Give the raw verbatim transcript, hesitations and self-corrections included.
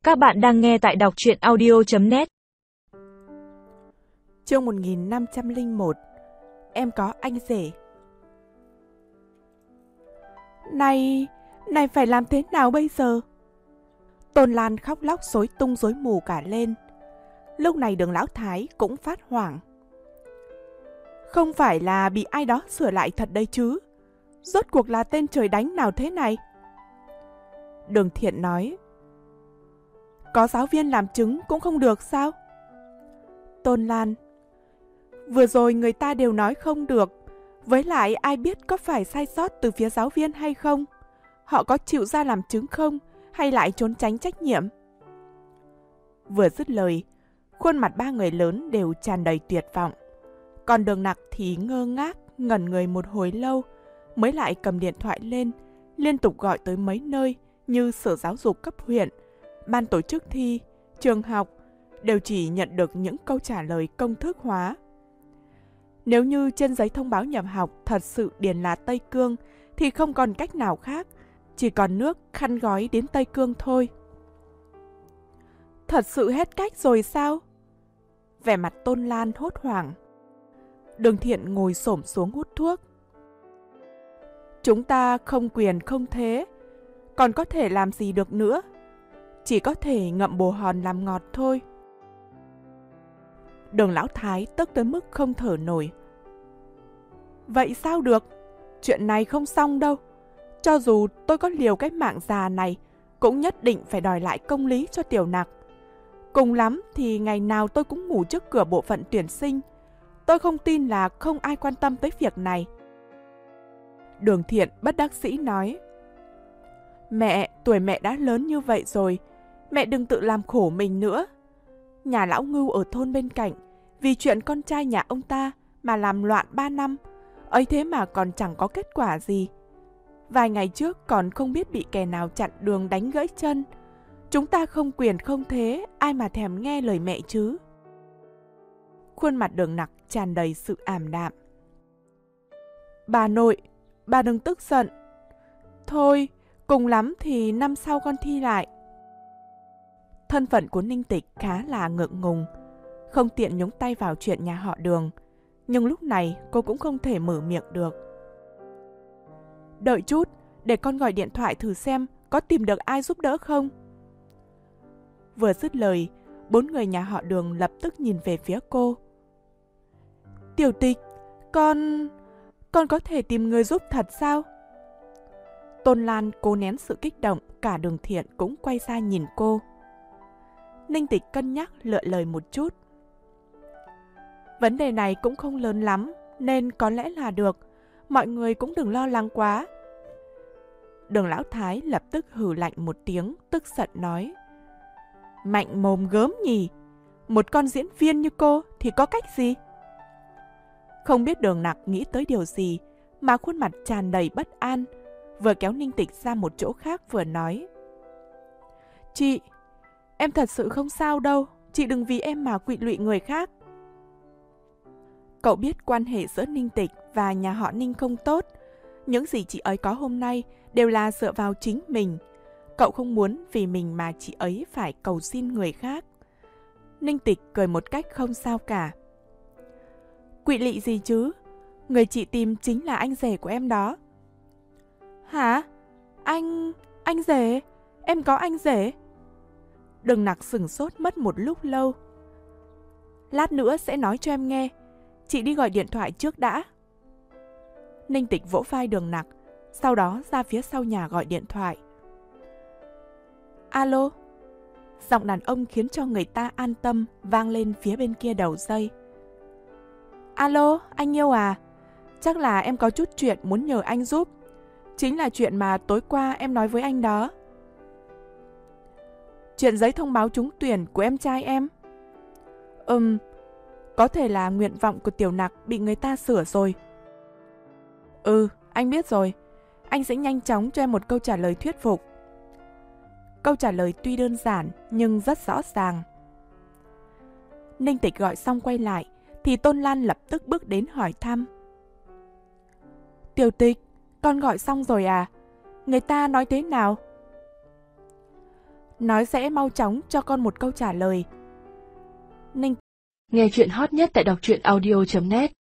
Các bạn đang nghe tại đọc truyện audio chấm net. Chương một nghìn năm trăm lẻ một. Em có anh rể. Này, này phải làm thế nào bây giờ? Tôn Lan khóc lóc rối tung rối mù cả lên. Lúc này Đường Lão Thái cũng phát hoảng. Không phải là bị ai đó sửa lại thật đấy chứ? Rốt cuộc là tên trời đánh nào thế này? Đường Thiện nói. Có giáo viên làm chứng cũng không được sao? Tôn Lan. Vừa rồi người ta đều nói không được. Với lại ai biết có phải sai sót từ phía giáo viên hay không? Họ có chịu ra làm chứng không? Hay lại trốn tránh trách nhiệm? Vừa dứt lời, khuôn mặt ba người lớn đều tràn đầy tuyệt vọng. Còn Đường Nặc thì ngơ ngác, ngẩn người một hồi lâu, mới lại cầm điện thoại lên, liên tục gọi tới mấy nơi như Sở Giáo dục cấp huyện, ban tổ chức thi, trường học, đều chỉ nhận được những câu trả lời công thức hóa. Nếu như trên giấy thông báo nhập học thật sự điền là Tây Cương, thì không còn cách nào khác, chỉ còn nước khăn gói đến Tây Cương thôi. Thật sự hết cách rồi sao? Vẻ mặt Tôn Lan hốt hoảng. Đường Thiện ngồi xổm xuống hút thuốc. Chúng ta không quyền không thế, còn có thể làm gì được nữa? Chỉ có thể ngậm bồ hòn làm ngọt thôi. Đường Lão Thái tức tới mức không thở nổi. Vậy sao được? Chuyện này không xong đâu. Cho dù tôi có liều cái mạng già này, cũng nhất định phải đòi lại công lý cho Tiểu Nặc. Cùng lắm thì ngày nào tôi cũng ngủ trước cửa bộ phận tuyển sinh. Tôi không tin là không ai quan tâm tới việc này. Đường Thiện bất đắc dĩ nói. Mẹ, tuổi mẹ đã lớn như vậy rồi, mẹ đừng tự làm khổ mình nữa. Nhà lão Ngưu ở thôn bên cạnh, vì chuyện con trai nhà ông ta mà làm loạn ba năm, ấy thế mà còn chẳng có kết quả gì. Vài ngày trước còn không biết bị kẻ nào chặn đường đánh gãy chân. Chúng ta không quyền không thế, ai mà thèm nghe lời mẹ chứ. Khuôn mặt Đường Nặc tràn đầy sự ảm đạm. Bà nội, bà đừng tức giận. Thôi, cùng lắm thì năm sau con thi lại. Thân phận của Ninh Tịch khá là ngượng ngùng, không tiện nhúng tay vào chuyện nhà họ Đường, nhưng lúc này cô cũng không thể mở miệng được. Đợi chút, để con gọi điện thoại thử xem có tìm được ai giúp đỡ không. Vừa dứt lời, bốn người nhà họ Đường lập tức nhìn về phía cô. Tiểu Tịch, con... con có thể tìm người giúp thật sao? Tôn Lan cố nén sự kích động, cả Đường Thiện cũng quay ra nhìn cô. Ninh Tịch cân nhắc lựa lời một chút. Vấn đề này cũng không lớn lắm, nên có lẽ là được. Mọi người cũng đừng lo lắng quá. Đường Lão Thái lập tức hừ lạnh một tiếng, tức giận nói. Mạnh mồm gớm nhỉ, một con diễn viên như cô thì có cách gì? Không biết Đường Nặc nghĩ tới điều gì mà khuôn mặt tràn đầy bất an, vừa kéo Ninh Tịch ra một chỗ khác vừa nói. Chị, em thật sự không sao đâu, chị đừng vì em mà quỵ lụy người khác. Cậu biết quan hệ giữa Ninh Tịch và nhà họ Ninh không tốt. Những gì chị ấy có hôm nay đều là dựa vào chính mình. Cậu không muốn vì mình mà chị ấy phải cầu xin người khác. Ninh Tịch cười một cách không sao cả. Quỵ lị gì chứ? Người chị tìm chính là anh rể của em đó. Hả? Anh... anh rể? Em có anh rể? Đường Nặc sửng sốt mất một lúc lâu. Lát nữa sẽ nói cho em nghe. Chị đi gọi điện thoại trước đã. Ninh Tịch vỗ vai Đường Nặc, sau đó ra phía sau nhà gọi điện thoại. Alo? Giọng đàn ông khiến cho người ta an tâm vang lên phía bên kia đầu dây. Alo, anh yêu à? Chắc là em có chút chuyện muốn nhờ anh giúp. Chính là chuyện mà tối qua em nói với anh đó. Chuyện giấy thông báo trúng tuyển của em trai em. Ừm, có thể là nguyện vọng của Tiểu Nặc bị người ta sửa rồi. Ừ, anh biết rồi. Anh sẽ nhanh chóng cho em một câu trả lời thuyết phục. Câu trả lời tuy đơn giản nhưng rất rõ ràng. Ninh Tịch gọi xong quay lại thì Tôn Lan lập tức bước đến hỏi thăm. Tiểu Tịch, con gọi xong rồi à? Người ta nói thế nào? nói sẽ mau chóng cho con một câu trả lời. Ninh Nghe chuyện hot nhất tại đọc truyện audio chấm net